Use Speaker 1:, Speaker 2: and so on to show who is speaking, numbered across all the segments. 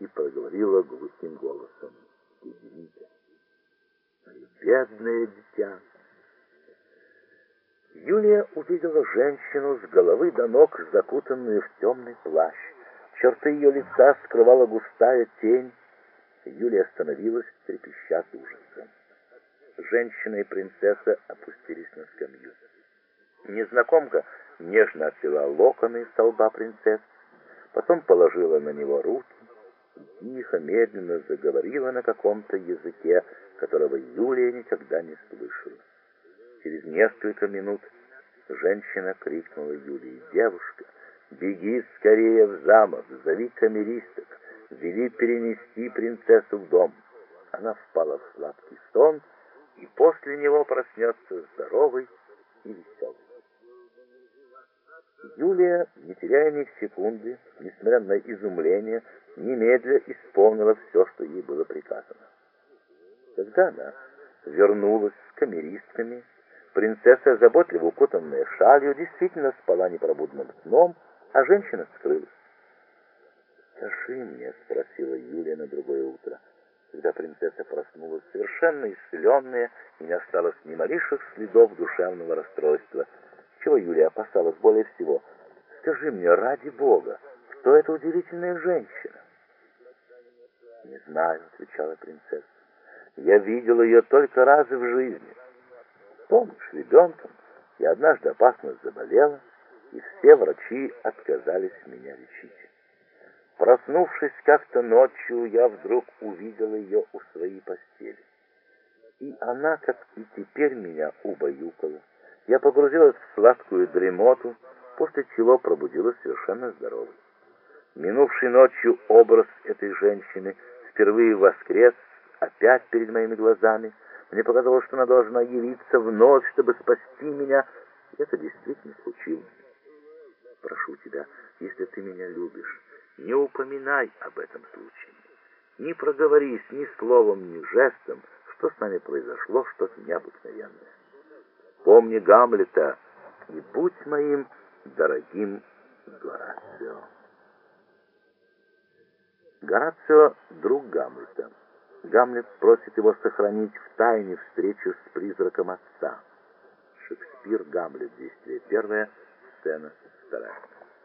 Speaker 1: и проговорила глухим голосом: «Бегите, мое бедное дитя». Юлия увидела женщину с головы до ног, закутанную в темный плащ. Черты ее лица скрывала густая тень. Юлия остановилась, трепеща от ужаса. Женщина и принцесса опустились на скамью. Незнакомка нежно отвела локоны со лба принцессы, потом положила на него руки и тихо, медленно заговорила на каком-то языке, которого Юлия никогда не слышала. Через несколько минут женщина крикнула Юлии: «Девушка, беги скорее в замок, зови камеристок, вели перенести принцессу в дом». Она впала в сладкий сон, и после него проснется здоровой и веселой. Юлия, не теряя ни секунды, несмотря на изумление, немедля исполнила все, что ей было приказано. Когда она вернулась с камеристками, принцесса, заботливо укутанная шалью, действительно спала непробудным сном, а женщина скрылась. «Скажи мне», — спросила Юлия на другое утро, когда принцесса проснулась, совершенно исцеленная, и не осталось ни малейших следов душевного расстройства, чего Юлия опасалась более всего. «Скажи мне, ради Бога, кто эта удивительная женщина?» «Не знаю», — отвечала принцесса. «Я видела ее только раз в жизни. Помнишь, ребенком я однажды опасно заболела, и все врачи отказались меня лечить. Проснувшись как-то ночью, я вдруг увидела ее у своей постели. И она, как и теперь, меня убаюкала. Я погрузилась в сладкую дремоту, после чего пробудилась совершенно здоровой. Минувшей ночью образ этой женщины впервые воскрес опять перед моими глазами. Мне показалось, что она должна явиться вновь, чтобы спасти меня. И это действительно случилось. Прошу тебя, если ты меня любишь, не упоминай об этом случае. Не проговорись ни словом, ни жестом, что с нами произошло, что-то необыкновенное. Помни Гамлета и будь моим дорогим Горацио». Горацио — друг Гамлета. Гамлет просит его сохранить в тайне встречу с призраком отца. Шекспир, Гамлет, действие первое, сцена вторая.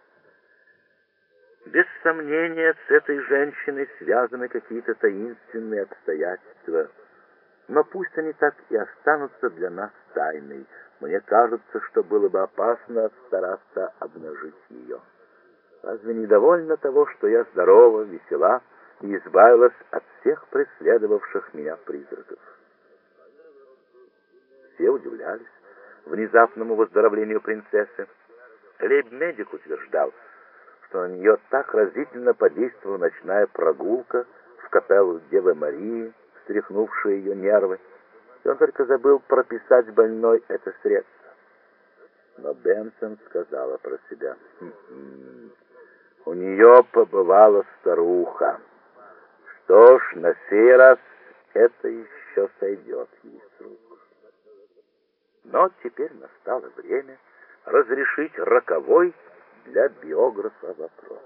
Speaker 1: Без сомнения, с этой женщиной связаны какие-то таинственные обстоятельства, но пусть они так и останутся для нас тайной. Мне кажется, что было бы опасно стараться обнажить ее. Разве не довольно того, что я здорова, весела и избавилась от всех преследовавших меня призраков? Все удивлялись внезапному выздоровлению принцессы. Лейб-медик утверждал, что на нее так разительно подействовала ночная прогулка в капеллу Девы Марии, встряхнувшая ее нервы, и он только забыл прописать больной это средство. Но Бенсон сказала про себя: «У нее побывала старуха. Что ж, на сей раз это еще сойдет ей с рук». Но теперь настало время разрешить роковой для биографа вопрос.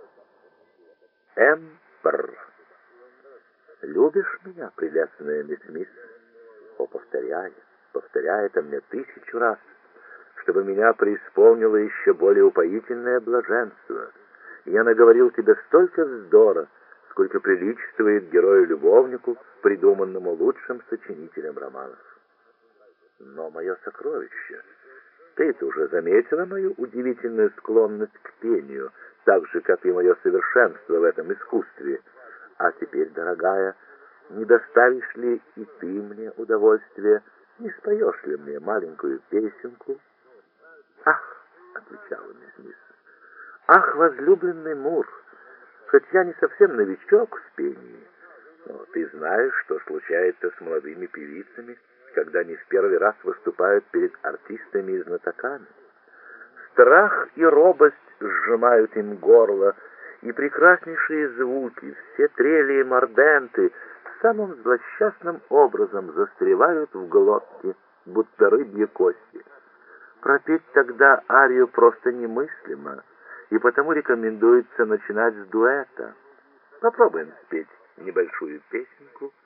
Speaker 1: М.Р. «Любишь меня, прелестная мисс Мисс?» «О, повторяй это мне 1000 раз, чтобы меня преисполнило еще более упоительное блаженство. Я наговорил тебе столько вздора, сколько приличествует герою-любовнику, придуманному лучшим сочинителем романов. Но мое сокровище, ты-то уже заметила мою удивительную склонность к пению, так же, как и мое совершенство в этом искусстве. А теперь, дорогая, не доставишь ли и ты мне удовольствие, не споешь ли мне маленькую песенку?» «Ах!» — отвечала мисс Мисс. «Ах, возлюбленный Мур, хоть я не совсем новичок в пении, но ты знаешь, что случается с молодыми певицами, когда они в первый раз выступают перед артистами и знатоками. Страх и робость сжимают им горло, и прекраснейшие звуки, все трели и морденты самым злосчастным образом застревают в глотке, будто рыбьи кости. Пропеть тогда арию просто немыслимо, и потому рекомендуется начинать с дуэта. Попробуем спеть небольшую песенку.